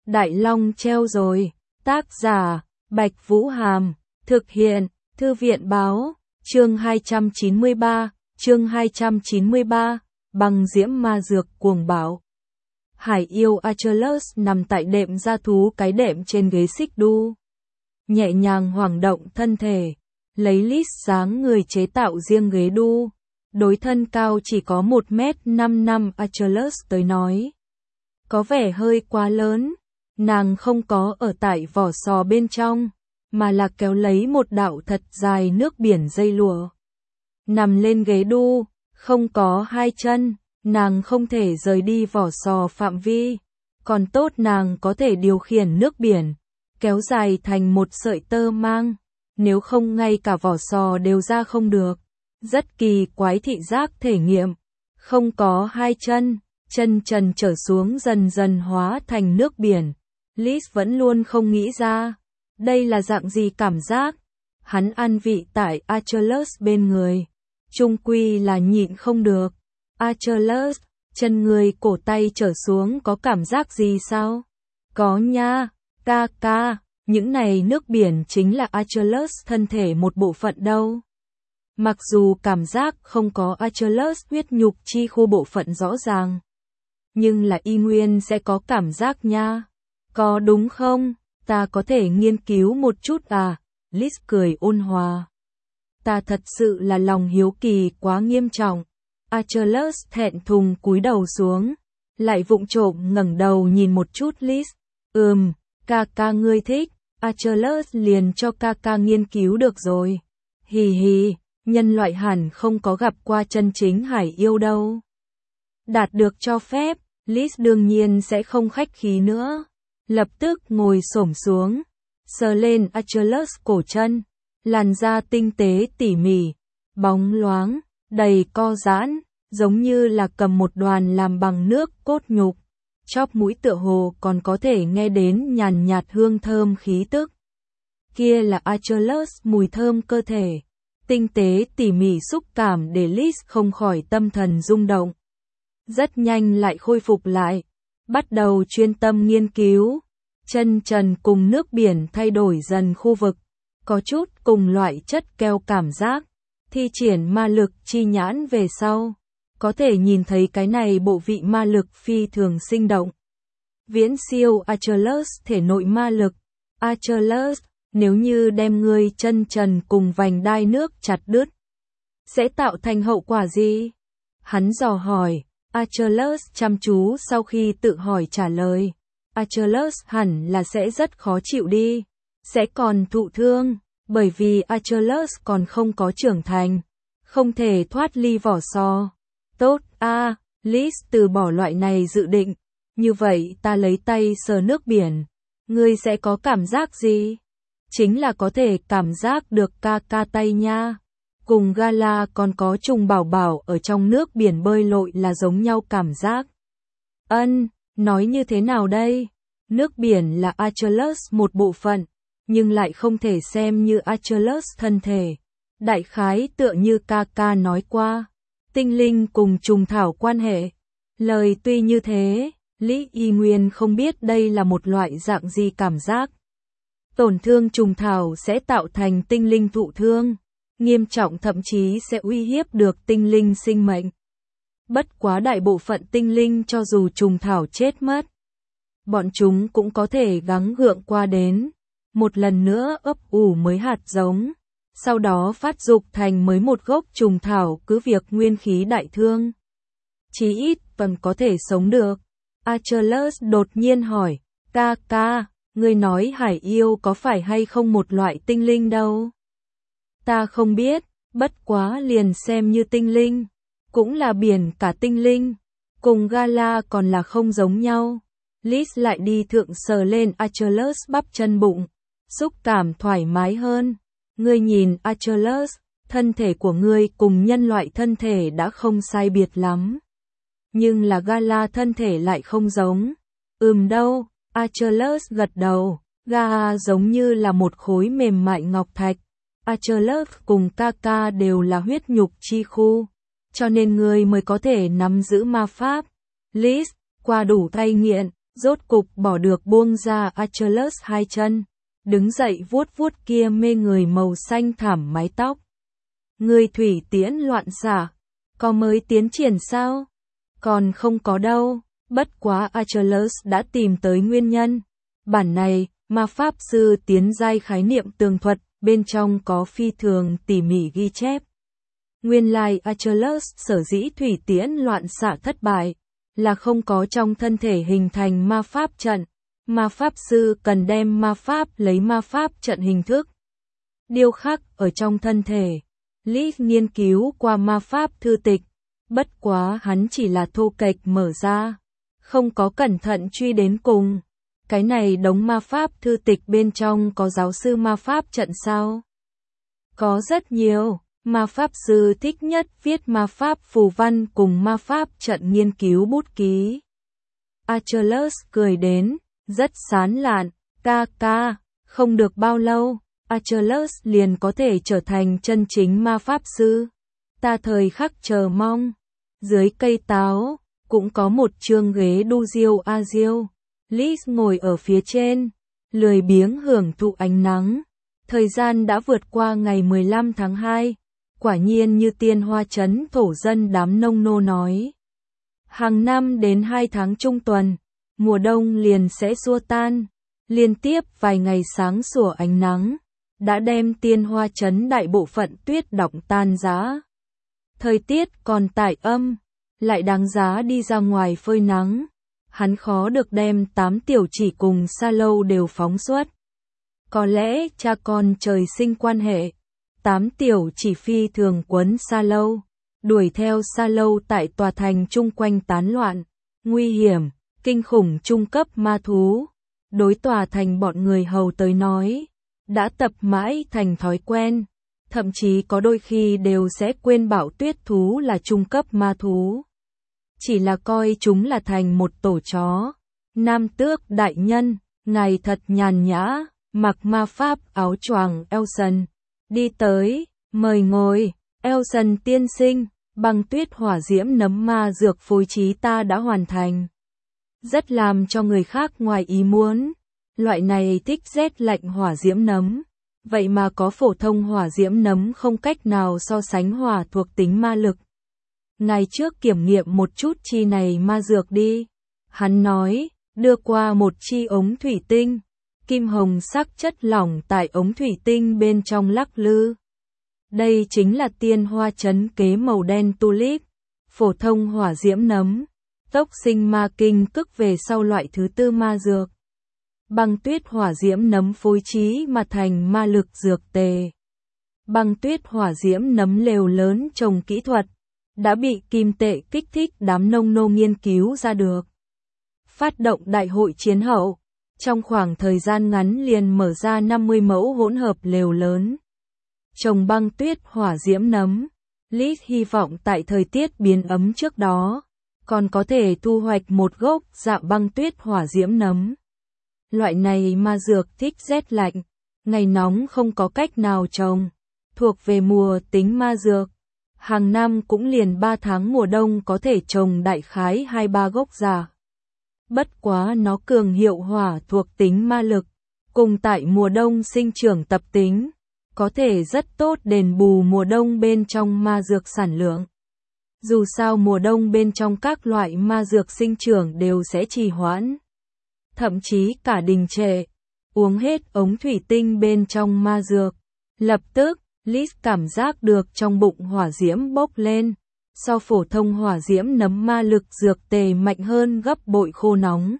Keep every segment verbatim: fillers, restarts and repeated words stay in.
Đại Long treo rồi. Tác giả, Bạch Vũ Hàm. Thực hiện, Thư viện Báo. Chương hai trăm chín mươi ba, chương hai trăm chín mươi ba, Băng diễm ma dược cuồng bạo. Hải yêu Achilles nằm tại đệm gia thú cái đệm trên ghế xích đu. Nhẹ nhàng hoảng động thân thể, lấy lít dáng người chế tạo riêng ghế đu. Đối thân cao chỉ có một mét năm năm Achilles tới nói. Có vẻ hơi quá lớn, nàng không có ở tại vỏ sò bên trong, mà là kéo lấy một đạo thật dài nước biển dây lụa. Nằm lên ghế đu, không có hai chân, nàng không thể rời đi vỏ sò phạm vi. Còn tốt nàng có thể điều khiển nước biển, kéo dài thành một sợi tơ mang, nếu không ngay cả vỏ sò đều ra không được. Rất kỳ quái thị giác thể nghiệm, không có hai chân, chân trần trở xuống dần dần hóa thành nước biển. Liz vẫn luôn không nghĩ ra, đây là dạng gì cảm giác. Hắn ăn vị tại Achilles bên người, chung quy là nhịn không được. Achilles, chân người cổ tay trở xuống có cảm giác gì sao? Có nha, ca ca, những này nước biển chính là Achilles thân thể một bộ phận đâu. Mặc dù cảm giác không có Achilles huyết nhục chi khu bộ phận rõ ràng, nhưng là y nguyên sẽ có cảm giác nha. Có đúng không? Ta có thể nghiên cứu một chút à? Liz cười ôn hòa. Ta thật sự là lòng hiếu kỳ quá nghiêm trọng. Achilles thẹn thùng cúi đầu xuống, lại vụng trộm ngẩng đầu nhìn một chút Liz. Ừm, ca ca ngươi thích, Achilles liền cho ca ca nghiên cứu được rồi. Hì hì, nhân loại hẳn không có gặp qua chân chính hải yêu đâu. Đạt được cho phép, Liz đương nhiên sẽ không khách khí nữa. Lập tức ngồi xổm xuống, sờ lên Achilles cổ chân, làn da tinh tế tỉ mỉ, bóng loáng, đầy co giãn, giống như là cầm một đoàn làm bằng nước cốt nhục. Chóp mũi tựa hồ còn có thể nghe đến nhàn nhạt hương thơm khí tức. Kia là Achilles mùi thơm cơ thể, tinh tế tỉ mỉ xúc cảm để Liz không khỏi tâm thần rung động. Rất nhanh lại khôi phục lại, bắt đầu chuyên tâm nghiên cứu. Chân trần cùng nước biển thay đổi dần khu vực, có chút cùng loại chất keo cảm giác. Thi triển ma lực chi nhãn về sau, có thể nhìn thấy cái này bộ vị ma lực phi thường sinh động. Viễn siêu Achilles thể nội ma lực. Achilles, nếu như đem ngươi chân trần cùng vành đai nước chặt đứt, sẽ tạo thành hậu quả gì? Hắn dò hỏi. Achilles chăm chú sau khi tự hỏi trả lời. Achilles hẳn là sẽ rất khó chịu đi, sẽ còn thụ thương, bởi vì Achilles còn không có trưởng thành, không thể thoát ly vỏ sò. Tốt a, à, Liz từ bỏ loại này dự định. Như vậy ta lấy tay sờ nước biển, ngươi sẽ có cảm giác gì? Chính là có thể cảm giác được ca ca tay nha. Cùng Gala còn có trùng bảo bảo ở trong nước biển bơi lội là giống nhau cảm giác. Ân, nói như thế nào đây? Nước biển là Achilles một bộ phận, nhưng lại không thể xem như Achilles thân thể. Đại khái tựa như ca ca nói qua, tinh linh cùng trùng thảo quan hệ. Lời tuy như thế, Lý Y Nguyên không biết đây là một loại dạng gì cảm giác. Tổn thương trùng thảo sẽ tạo thành tinh linh thụ thương, nghiêm trọng thậm chí sẽ uy hiếp được tinh linh sinh mệnh. Bất quá đại bộ phận tinh linh cho dù trùng thảo chết mất, bọn chúng cũng có thể gắng gượng qua đến, một lần nữa ấp ủ mới hạt giống, sau đó phát dục thành mới một gốc trùng thảo cứ việc nguyên khí đại thương. Chí ít vẫn có thể sống được. Achilles đột nhiên hỏi, ca ca, ngươi nói hải yêu có phải hay không một loại tinh linh đâu? Ta không biết, bất quá liền xem như tinh linh, cũng là biển cả tinh linh, cùng Gala còn là không giống nhau. Liz lại đi thượng sờ lên Achilles bắp chân bụng, xúc cảm thoải mái hơn. Ngươi nhìn Achilles, thân thể của ngươi cùng nhân loại thân thể đã không sai biệt lắm. Nhưng là Gala thân thể lại không giống. Ừm đâu, Achilles gật đầu, Gala giống như là một khối mềm mại ngọc thạch. Achilles cùng Kaka đều là huyết nhục chi khu, cho nên ngươi mới có thể nắm giữ ma pháp. Liz, qua đủ cay nghiện, rốt cục bỏ được buông ra Achilles hai chân, đứng dậy vuốt vuốt kia mê người màu xanh thẳm mái tóc. Người thủy tiễn loạn xạ, có mới tiến triển sao? Còn không có đâu, bất quá Achilles đã tìm tới nguyên nhân. Bản này, ma pháp sư tiến giai khái niệm tường thuật, bên trong có phi thường tỉ mỉ ghi chép. Nguyên lai Achilles sở dĩ thủy tiễn loạn xạ thất bại, là không có trong thân thể hình thành ma pháp trận. Ma pháp sư cần đem ma pháp lấy ma pháp trận hình thức điêu khắc ở trong thân thể. Lý nghiên cứu qua ma pháp thư tịch, bất quá hắn chỉ là thô kệch mở ra, không có cẩn thận truy đến cùng. Cái này đống ma pháp thư tịch bên trong có giáo sư ma pháp trận sao? Có rất nhiều, ma pháp sư thích nhất viết ma pháp phù văn cùng ma pháp trận nghiên cứu bút ký. Achilles cười đến, rất sán lạn, ca ca, không được bao lâu, Achilles liền có thể trở thành chân chính ma pháp sư. Ta thời khắc chờ mong. Dưới cây táo, cũng có một chương ghế đu diêu a diêu. Liz ngồi ở phía trên, lười biếng hưởng thụ ánh nắng. Thời gian đã vượt qua ngày mười lăm tháng hai, quả nhiên như tiên hoa trấn thổ dân đám nông nô nói. Hàng năm đến hai tháng trung tuần, mùa đông liền sẽ xua tan, liên tiếp vài ngày sáng sủa ánh nắng, đã đem tiên hoa trấn đại bộ phận tuyết đọng tan rã. Thời tiết còn tải âm, lại đáng giá đi ra ngoài phơi nắng. Hắn khó được đem tám tiểu chỉ cùng Sa Lâu đều phóng xuất. Có lẽ cha con trời sinh quan hệ, tám tiểu chỉ phi thường quấn Sa Lâu, đuổi theo Sa Lâu tại tòa thành chung quanh tán loạn, nguy hiểm, kinh khủng trung cấp ma thú. Đối tòa thành bọn người hầu tới nói, đã tập mãi thành thói quen, thậm chí có đôi khi đều sẽ quên bảo tuyết thú là trung cấp ma thú. Chỉ là coi chúng là thành một tổ chó. Nam tước đại nhân, ngài thật nhàn nhã, mặc ma pháp áo choàng Elson. Đi tới, mời ngồi, Elson tiên sinh, băng tuyết hỏa diễm nấm ma dược phối trí ta đã hoàn thành. Rất làm cho người khác ngoài ý muốn. Loại này thích rét lạnh hỏa diễm nấm. Vậy mà có phổ thông hỏa diễm nấm không cách nào so sánh hỏa thuộc tính ma lực. Ngày trước kiểm nghiệm một chút chi này ma dược đi. Hắn nói, đưa qua một chi ống thủy tinh. Kim hồng sắc chất lỏng tại ống thủy tinh bên trong lắc lư. Đây chính là tiên hoa trấn kế màu đen tulip. Phổ thông hỏa diễm nấm. Tốc sinh ma kinh cức về sau loại thứ tư ma dược. Băng tuyết hỏa diễm nấm phối trí mà thành ma lực dược tề. Băng tuyết hỏa diễm nấm lều lớn trồng kỹ thuật. Đã bị kim tệ kích thích đám nông nô nghiên cứu ra được. Phát động đại hội chiến hậu, trong khoảng thời gian ngắn liền mở ra năm mươi mẫu hỗn hợp lều lớn. Trồng băng tuyết hỏa diễm nấm, Liz hy vọng tại thời tiết biến ấm trước đó, còn có thể thu hoạch một gốc dạ băng tuyết hỏa diễm nấm. Loại này ma dược thích rét lạnh, ngày nóng không có cách nào trồng, thuộc về mùa tính ma dược. Hàng năm cũng liền ba tháng mùa đông có thể trồng đại khái hai ba gốc già. Bất quá nó cường hiệu hỏa thuộc tính ma lực, cùng tại mùa đông sinh trưởng tập tính, có thể rất tốt đền bù mùa đông bên trong ma dược sản lượng. Dù sao mùa đông bên trong các loại ma dược sinh trưởng đều sẽ trì hoãn, thậm chí cả đình trệ. Uống hết ống thủy tinh bên trong ma dược, lập tức Liz cảm giác được trong bụng hỏa diễm bốc lên, so phổ thông hỏa diễm nấm ma lực dược tề mạnh hơn gấp bội khô nóng.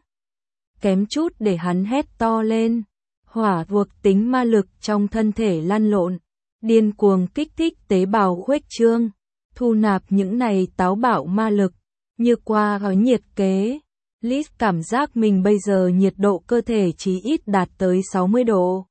Kém chút để hắn hét to lên, hỏa thuộc tính ma lực trong thân thể lăn lộn, điên cuồng kích thích tế bào khuếch trương, thu nạp những này táo bạo ma lực, như qua gói nhiệt kế. Liz cảm giác mình bây giờ nhiệt độ cơ thể chí ít đạt tới sáu mươi độ.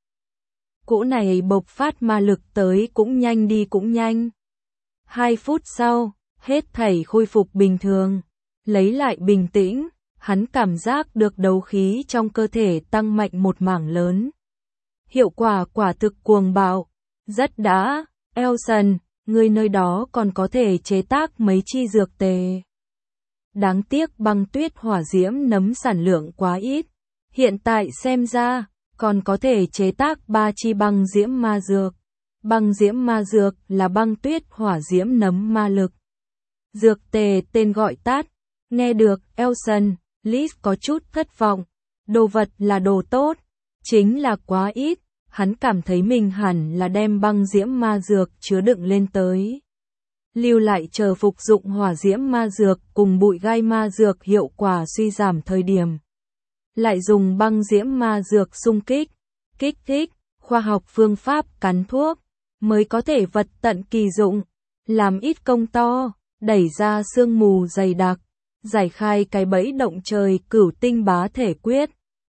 Cỗ này bộc phát ma lực tới cũng nhanh đi cũng nhanh. Hai phút sau, hết thảy khôi phục bình thường. Lấy lại bình tĩnh, hắn cảm giác được đấu khí trong cơ thể tăng mạnh một mảng lớn. Hiệu quả quả thực cuồng bạo. Rất đã, Elson, người nơi đó còn có thể chế tác mấy chi dược tề. Đáng tiếc băng tuyết hỏa diễm nấm sản lượng quá ít. Hiện tại xem ra, còn có thể chế tác ba chi băng diễm ma dược. Băng diễm ma dược là băng tuyết hỏa diễm nấm ma lực. Dược tề tên gọi tắt. Nghe được, Elson, Liz có chút thất vọng. Đồ vật là đồ tốt, chính là quá ít. Hắn cảm thấy mình hẳn là đem băng diễm ma dược chứa đựng lên tới. Lưu lại chờ phục dụng hỏa diễm ma dược cùng bụi gai ma dược hiệu quả suy giảm thời điểm. Lại dùng băng diễm ma dược xung kích, kích thích, khoa học phương pháp cắn thuốc, mới có thể vật tận kỳ dụng, làm ít công to, đẩy ra sương mù dày đặc, giải khai cái bẫy động trời cửu tinh bá thể quyết.